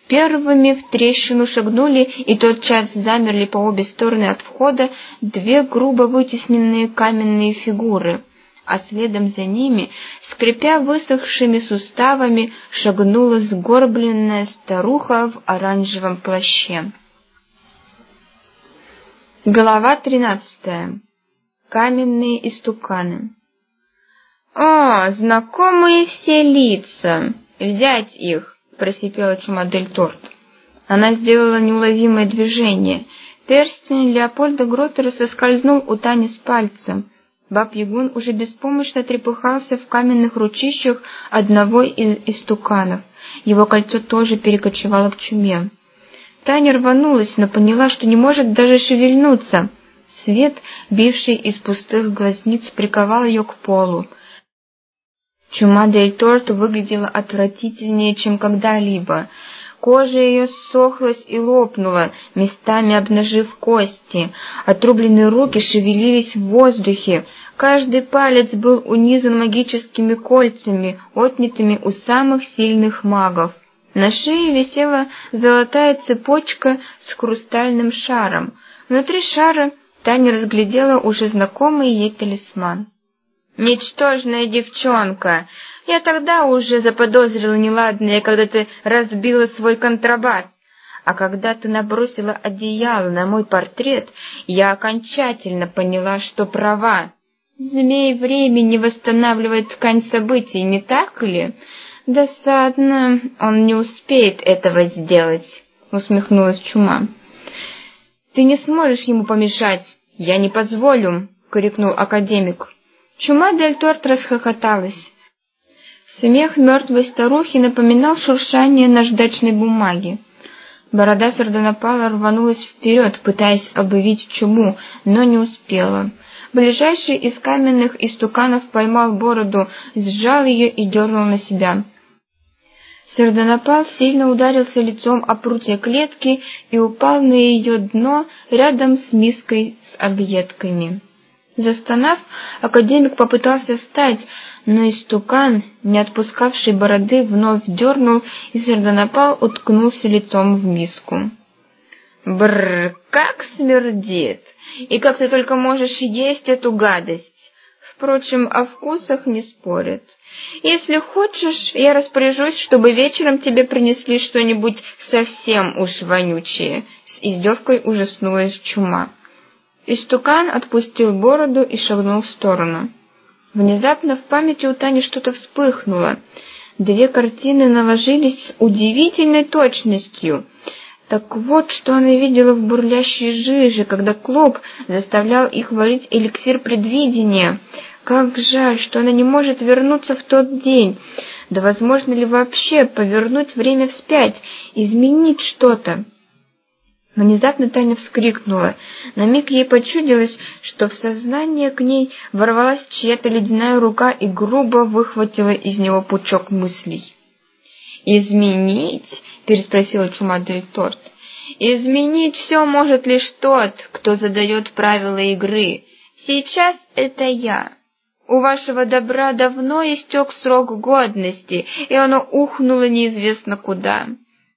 Первыми в трещину шагнули и тотчас замерли по обе стороны от входа две грубо вытесненные каменные фигуры, а следом за ними, скрипя высохшими суставами, шагнула сгорбленная старуха в оранжевом плаще. Глава 13. Каменные истуканы. «О, знакомые все лица! Взять их!» — просипела Чума дель Торт. Она сделала неуловимое движение. Перстень Леопольда Гроттера соскользнул у Тани с пальца. Баб-Ягун уже беспомощно трепыхался в каменных ручищах одного из истуканов. Его кольцо тоже перекочевало к Чуме. Таня рванулась, но поняла, что не может даже шевельнуться. Свет, бивший из пустых глазниц, приковал ее к полу. Чума дель Торт выглядела отвратительнее, чем когда-либо. Кожа ее ссохлась и лопнула, местами обнажив кости. Отрубленные руки шевелились в воздухе. Каждый палец был унизан магическими кольцами, отнятыми у самых сильных магов. На шее висела золотая цепочка с хрустальным шаром. Внутри шара Таня разглядела уже знакомый ей талисман. «Ничтожная девчонка! Я тогда уже заподозрила неладное, когда ты разбила свой контрабас. А когда ты набросила одеяло на мой портрет, я окончательно поняла, что права. Змей времени восстанавливает ткань событий, не так ли? Досадно, он не успеет этого сделать», — усмехнулась Чума. «Ты не сможешь ему помешать, я не позволю», — крикнул академик. Чума дель Торт расхохоталась. Смех мертвой старухи напоминал шуршание наждачной бумаги. Борода Сардонапала рванулась вперед, пытаясь объявить Чуму, но не успела. Ближайший из каменных истуканов поймал бороду, сжал ее и дернул на себя. Сардонапал сильно ударился лицом о прутья клетки и упал на ее дно рядом с миской с объедками. Застонав, академик попытался встать, но истукан, не отпускавший бороды, вновь дернул, и Сардонапал уткнулся лицом в миску. «Бррр, как смердит! И как ты только можешь есть эту гадость! Впрочем, о вкусах не спорят. Если хочешь, я распоряжусь, чтобы вечером тебе принесли что-нибудь совсем уж вонючее», — с издевкой ужаснулась Чума. Истукан отпустил бороду и шагнул в сторону. Внезапно в памяти у Тани что-то вспыхнуло. Две картины наложились с удивительной точностью. Так вот, что она видела в бурлящей жиже, когда Клоп заставлял их варить эликсир предвидения. Как жаль, что она не может вернуться в тот день. Да возможно ли вообще повернуть время вспять, изменить что-то? Внезапно Таня вскрикнула. На миг ей почудилось, что в сознание к ней ворвалась чья-то ледяная рука и грубо выхватила из него пучок мыслей. «Изменить?» — переспросила Чума дель Торт. «Изменить все может лишь тот, кто задает правила игры. Сейчас это я. У вашего добра давно истек срок годности, и оно ухнуло неизвестно куда.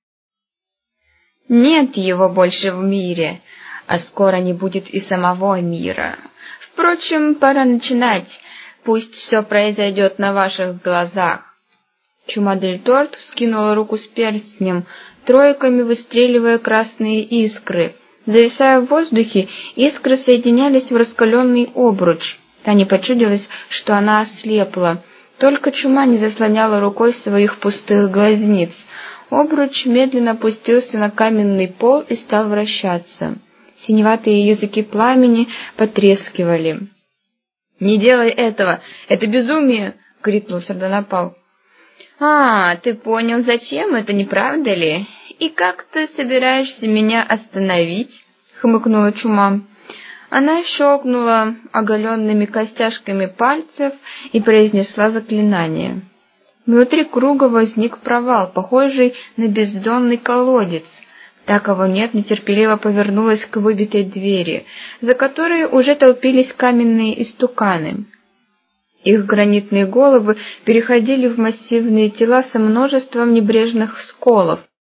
Нет его больше в мире, а скоро не будет и самого мира. Впрочем, пора начинать, пусть все произойдет на ваших глазах». Чума дель Торт вскинула руку с перстнем, тройками выстреливая красные искры. Зависая в воздухе, искры соединялись в раскаленный обруч. Тане почудилось, что она ослепла. Только Чума не заслоняла рукой своих пустых глазниц. Обруч медленно опустился на каменный пол и стал вращаться. Синеватые языки пламени потрескивали. «Не делай этого! Это безумие!» — крикнул Сардонапал. «А, ты понял, зачем это, не правда ли? И как ты собираешься меня остановить?» — хмыкнула Чума. Она щелкнула оголенными костяшками пальцев и произнесла заклинание. Внутри круга возник провал, похожий на бездонный колодец. Та, кого нет, нетерпеливо повернулась к выбитой двери, за которой уже толпились каменные истуканы. Их гранитные головы переходили в массивные тела со множеством небрежных сколов.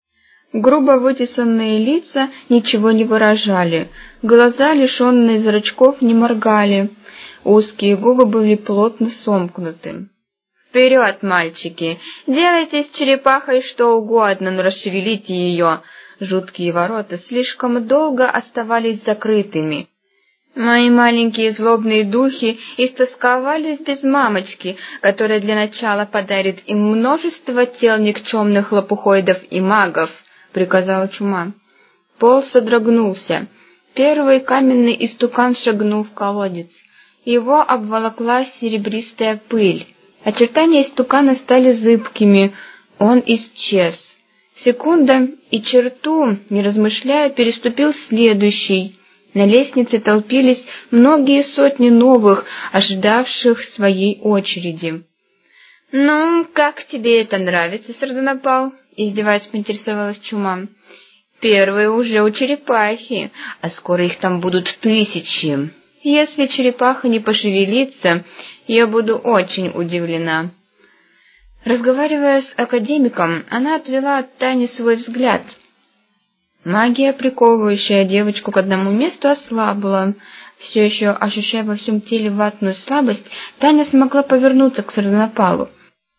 Грубо вытесанные лица ничего не выражали, глаза, лишенные зрачков, не моргали, узкие губы были плотно сомкнуты. «Вперед, мальчики! Делайте с черепахой что угодно, но расшевелите ее!» Жуткие ворота слишком долго оставались закрытыми. Мои маленькие злобные духи истосковались без мамочки, которая для начала подарит им множество тел никчемных лопухоидов и магов, — приказала чума. Пол содрогнулся. Первый каменный истукан шагнул в колодец. Его обволокла серебристая пыль. Очертания истукана стали зыбкими. Он исчез. Секунда, и черту, не размышляя, переступил следующий. На лестнице толпились многие сотни новых, ожидавших своей очереди. «Ну, как тебе это нравится, Сардонапал?» — издеваясь, поинтересовалась чума. «Первые уже у черепахи, а скоро их там будут тысячи. Если черепаха не пошевелится, я буду очень удивлена». Разговаривая с академиком, она отвела от Тани свой взгляд. Магия, приковывающая девочку к одному месту, ослабла. Все еще ощущая во всем теле ватную слабость, Таня смогла повернуться к Сардонапалу.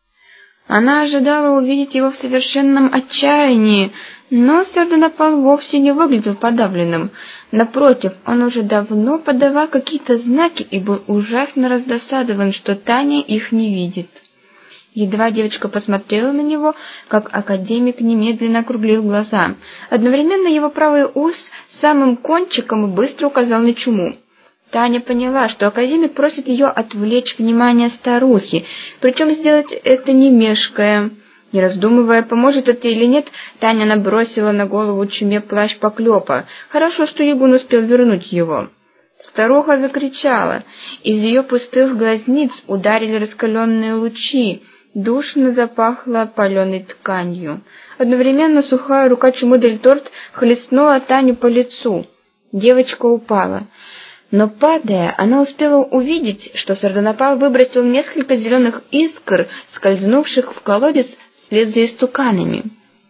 Она ожидала увидеть его в совершенном отчаянии, но Сардонапал вовсе не выглядел подавленным. Напротив, он уже давно подавал какие-то знаки и был ужасно раздосадован, что Таня их не видит. Едва девочка посмотрела на него, как академик немедленно округлил глаза. Одновременно его правый ус самым кончиком быстро указал на чуму. Таня поняла, что академик просит ее отвлечь внимание старухи, причем сделать это не мешкая. Не раздумывая, поможет это или нет, Таня набросила на голову чуме плащ поклепа. Хорошо, что Ягун успел вернуть его. Старуха закричала. Из ее пустых глазниц ударили раскаленные лучи. Душно запахло паленой тканью. Одновременно сухая рука чумы Дель-Торт хлестнула Таню по лицу. Девочка упала. Но, падая, она успела увидеть, что Сардонапал выбросил несколько зеленых искр, скользнувших в колодец вслед за истуканами.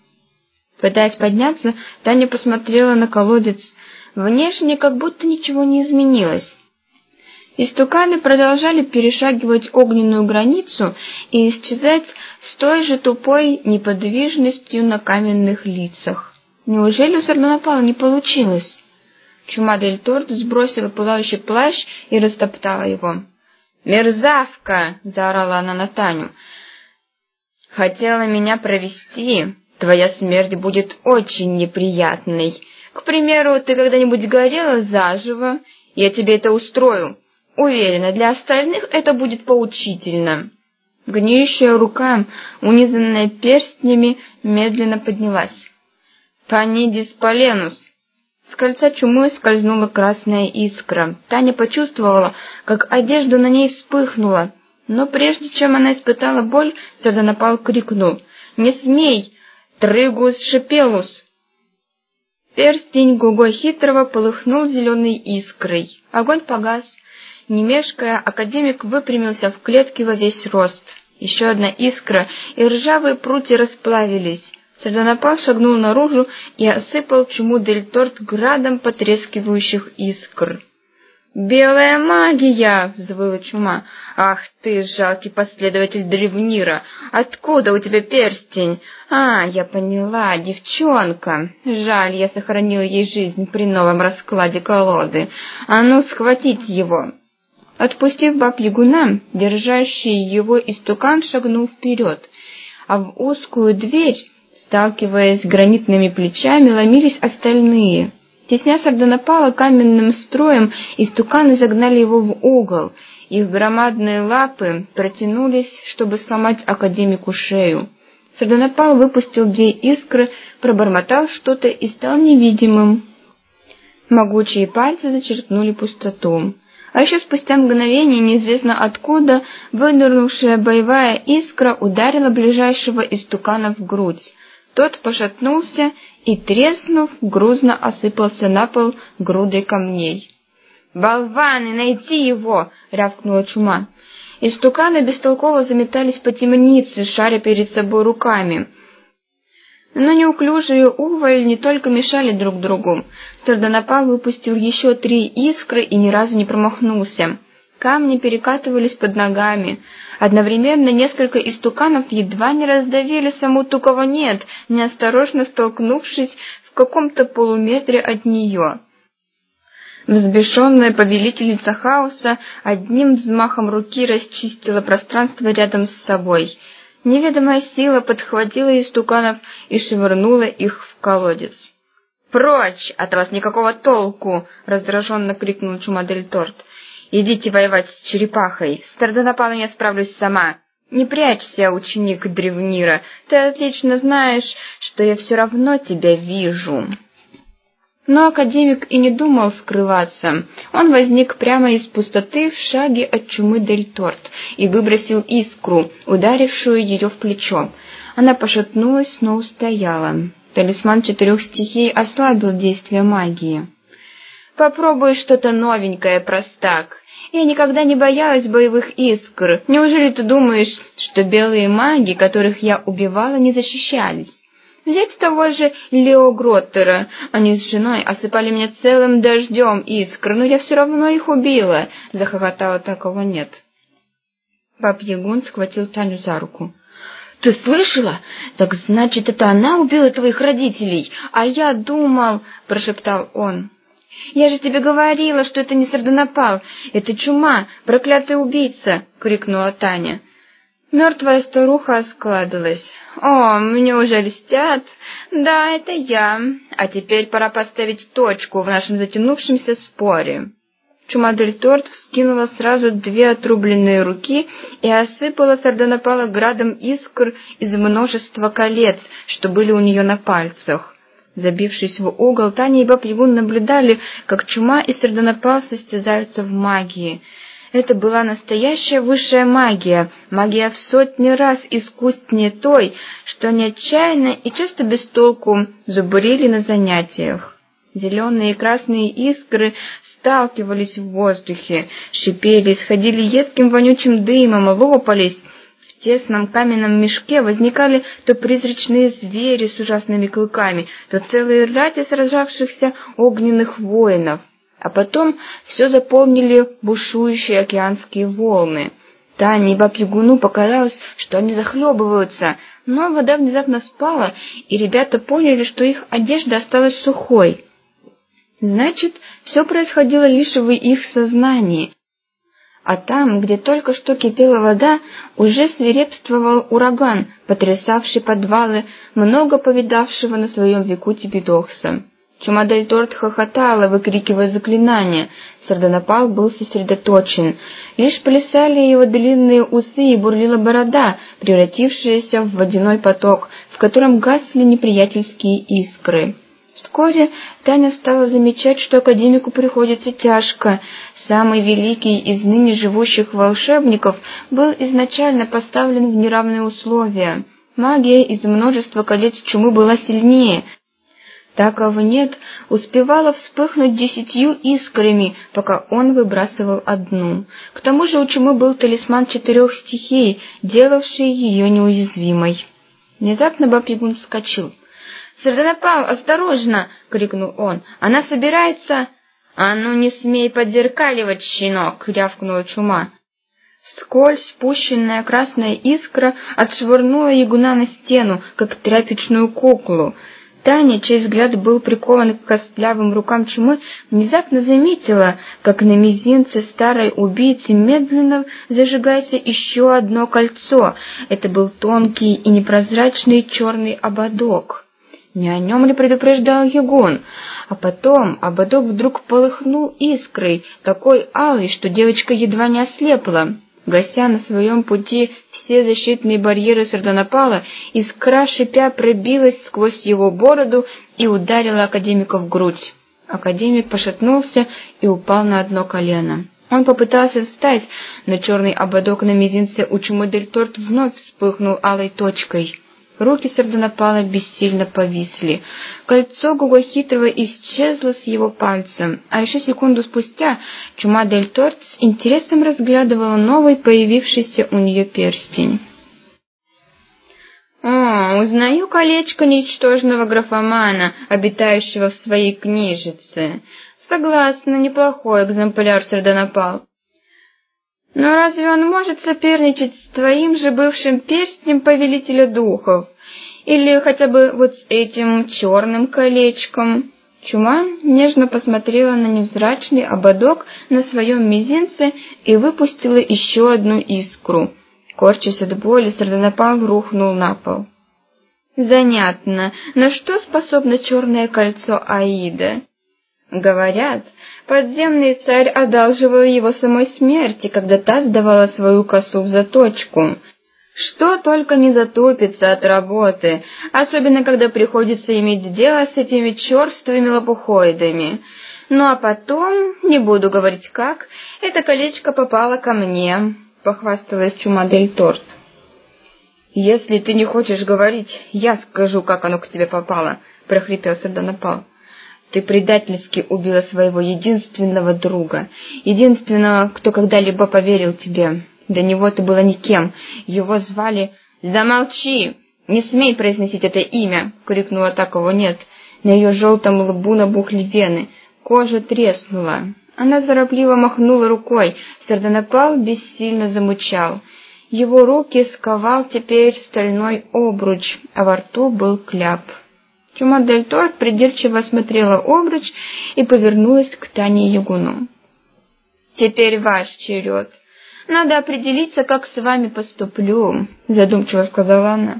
Пытаясь подняться, Таня посмотрела на колодец. Внешне как будто ничего не изменилось. Истуканы продолжали перешагивать огненную границу и исчезать с той же тупой неподвижностью на каменных лицах. Неужели у Сардонапала не получилось? Чума Дель-Торт сбросила пылающий плащ и растоптала его. «Мерзавка!» — заорала она на Таню. «Хотела меня провести? Твоя смерть будет очень неприятной. К примеру, ты когда-нибудь горела заживо? Я тебе это устрою. Уверена, для остальных это будет поучительно». Гниющая рука, унизанная перстнями, медленно поднялась. «Панидис Поленус!» С кольца чумы скользнула красная искра. Таня почувствовала, как одежда на ней вспыхнула. Но прежде чем она испытала боль, Сардонапал крикнул: «Не смей! Трыгус шипелус!» Перстень Гуго Хитрого полыхнул зеленой искрой. Огонь погас. Не мешкая, академик выпрямился в клетке во весь рост. Еще одна искра, и ржавые прутья расплавились. Сардонапал шагнул наружу и осыпал чуму Дель-Торт градом потрескивающих искр. «Белая магия!» — взвыла чума. «Ах ты, жалкий последователь Древнира! Откуда у тебя перстень? А, я поняла, девчонка! Жаль, я сохранила ей жизнь при новом раскладе колоды. А ну, схватить его!» Отпустив баб-ягуна, держащий его истукан шагнул вперед, а в узкую дверь, сталкиваясь с гранитными плечами, ломились остальные. Тесня Сардонапала каменным строем, истуканы загнали его в угол. Их громадные лапы протянулись, чтобы сломать академику шею. Сардонапал выпустил 2 искры, пробормотал что-то и стал невидимым. Могучие пальцы зачерпнули пустоту. А еще спустя мгновение, неизвестно откуда, вынырнувшая боевая искра ударила ближайшего истукана в грудь. Тот пошатнулся и, треснув, грузно осыпался на пол грудой камней. «Болваны, найти его!» — рявкнула чума. Истуканы бестолково заметались по темнице, шаря перед собой руками. Но неуклюжие уваль не только мешали друг другу. Сардонапал выпустил еще 3 искры и ни разу не промахнулся. Камни перекатывались под ногами. Одновременно несколько истуканов едва не раздавили саму ту, кого нет, неосторожно столкнувшись в каком-то полуметре от нее. Взбешенная повелительница хаоса одним взмахом руки расчистила пространство рядом с собой. Неведомая сила подхватила истуканов и швырнула их в колодец. «Прочь! От вас никакого толку!» — раздраженно крикнул Чумадель-Торт. «Идите воевать с черепахой! С Сардонапалом я справлюсь сама! Не прячься, ученик Древнира! Ты отлично знаешь, что я все равно тебя вижу!» Но академик и не думал скрываться. Он возник прямо из пустоты в шаге от Чумы-дель-Торт и выбросил искру, ударившую ее в плечо. Она пошатнулась, но устояла. Талисман 4 стихий ослабил действие магии. «Попробуй что-то новенькое, простак. Я никогда не боялась боевых искр. Неужели ты думаешь, что белые маги, которых я убивала, не защищались? Взять того же Лео Гроттера. Они с женой осыпали меня целым дождем искр, но я все равно их убила», — захохотала такого нет. Баб-Ягун схватил Таню за руку. «Ты слышала? Так значит, это она убила твоих родителей, а я думал...» — прошептал он. «Я же тебе говорила, что это не Сардонапал, это чума, проклятый убийца!» — крикнула Таня. Мертвая старуха осклабилась. «О, мне уже льстят. Да, это я. А теперь пора поставить точку в нашем затянувшемся споре». Чумадель-Торт вскинула сразу 2 отрубленные руки и осыпала Сардонапала градом искр из множества колец, что были у нее на пальцах. Забившись в угол, Таня и Баб-Ягун наблюдали, как Чума и Сардонапал состязаются в магии. Это была настоящая высшая магия, магия в сотни раз искуснее той, что они отчаянно и часто без толку зубрили на занятиях. Зеленые и красные искры сталкивались в воздухе, шипели, исходили едким вонючим дымом, лопались. В тесном каменном мешке возникали то призрачные звери с ужасными клыками, то целые рати сражавшихся огненных воинов. А потом все заполнили бушующие океанские волны. Тане и Баб-Ягуну показалось, что они захлебываются, но вода внезапно спала, и ребята поняли, что их одежда осталась сухой. Значит, все происходило лишь в их сознании. А там, где только что кипела вода, уже свирепствовал ураган, потрясавший подвалы много повидавшего на своем веку Тибидокса. Чумадель-Торт хохотала, выкрикивая заклинания. Сардонапал был сосредоточен. Лишь плясали его длинные усы и бурлила борода, превратившаяся в водяной поток, в котором гасли неприятельские искры. Вскоре Таня стала замечать, что академику приходится тяжко. Самый великий из ныне живущих волшебников был изначально поставлен в неравные условия. Магия из множества колец чумы была сильнее. Та, кого нет, успевала вспыхнуть 10 искрами, пока он выбрасывал одну. К тому же у чумы был талисман 4 стихий, делавший ее неуязвимой. Внезапно Баб-Ягун вскочил. «Сардонапал, осторожно!» — крикнул он. «Она собирается...» «А ну не смей подзеркаливать, щенок!» — рявкнула чума. Вскользь спущенная красная искра отшвырнула ягуна на стену, как тряпичную куклу. Таня, чей взгляд был прикован к костлявым рукам чумы, внезапно заметила, как на мизинце старой убийцы медленно зажигается еще одно кольцо. Это был тонкий и непрозрачный черный ободок. Не о нем ли предупреждал ягун? А потом ободок вдруг полыхнул искрой, такой алой, что девочка едва не ослепла. Гася на своем пути все защитные барьеры Сардонапала, искра шипя пробилась сквозь его бороду и ударила академика в грудь. Академик пошатнулся и упал на одно колено. Он попытался встать, но черный ободок на мизинце у Чумадель-Торт вновь вспыхнул алой точкой. Руки Сардонапала бессильно повисли. Кольцо Гугохитрого исчезло с его пальца, а еще секунду спустя Чумадель-Торт с интересом разглядывала новый появившийся у нее перстень. О, узнаю колечко ничтожного графомана, обитающего в своей книжице. Согласна, неплохой экземпляр, Сардонапал. Но разве он может соперничать с твоим же бывшим перстнем повелителя духов? Или хотя бы вот с этим черным колечком? Чума нежно посмотрела на невзрачный ободок на своем мизинце и выпустила еще одну искру. Корчась от боли, Сардонапал рухнул на пол. Занятно, на что способно черное кольцо Аида? Говорят, подземный царь одалживал его самой смерти, когда та сдавала свою косу в заточку. Что только не затупится от работы, особенно когда приходится иметь дело с этими черствыми лопухоидами. Ну а потом, не буду говорить как, это колечко попало ко мне, похвасталась Чума дель Торт. «Если ты не хочешь говорить, я скажу, как оно к тебе попало», — прохрипел Сардонапал. «Ты предательски убила своего единственного друга, единственного, кто когда-либо поверил тебе. До него ты была никем. Его звали...» «Замолчи! Не смей произносить это имя!» — крикнула таково нет. На ее желтом лбу набухли вены. Кожа треснула. Она торопливо махнула рукой. Сардонапал бессильно замучал. Его руки сковал теперь стальной обруч, а во рту был кляп. Чума дель Торт придирчиво осмотрела обруч и повернулась к Тане Ягуну. «Теперь ваш черед. Надо определиться, как с вами поступлю», — задумчиво сказала она.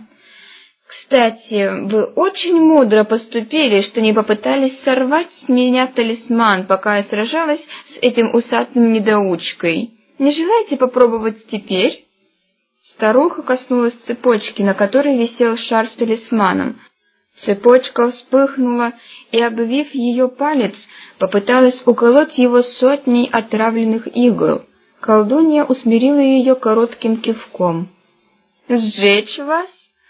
«Кстати, вы очень мудро поступили, что не попытались сорвать с меня талисман, пока я сражалась с этим усатым недоучкой. Не желаете попробовать теперь?» Старуха коснулась цепочки, на которой висел шар с талисманом. Цепочка вспыхнула, и, обвив ее палец, попыталась уколоть его сотней отравленных игл. Колдунья усмирила ее коротким кивком. «Сжечь вас?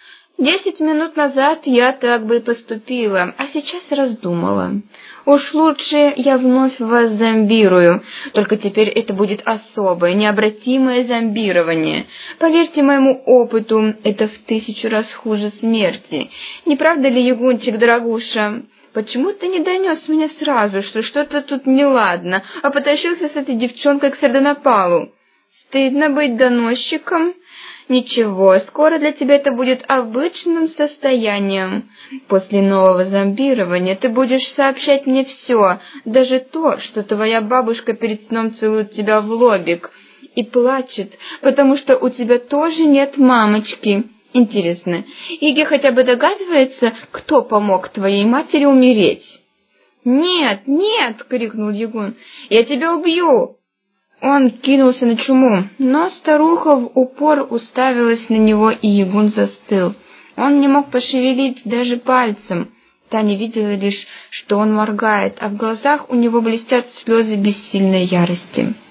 10 минут назад я так бы и поступила, а сейчас раздумала. Уж лучше я вновь вас зомбирую, только теперь это будет особое, необратимое зомбирование. Поверьте моему опыту, это в 1000 раз хуже смерти. Не правда ли, Ягунчик, дорогуша? Почему ты не донес мне сразу, что что-то тут неладно, а потащился с этой девчонкой к Сардонапалу? Стыдно быть доносчиком? Ничего, скоро для тебя это будет обычным состоянием. После нового зомбирования ты будешь сообщать мне все, даже то, что твоя бабушка перед сном целует тебя в лобик и плачет, потому что у тебя тоже нет мамочки. Интересно, Иги хотя бы догадывается, кто помог твоей матери умереть?» «Нет, нет!» — крикнул Ягун. «Я тебя убью!» Он кинулся на Чуму, но старуха в упор уставилась на него, и Ягун застыл. Он не мог пошевелить даже пальцем. Таня видела лишь, что он моргает, а в глазах у него блестят слезы бессильной ярости.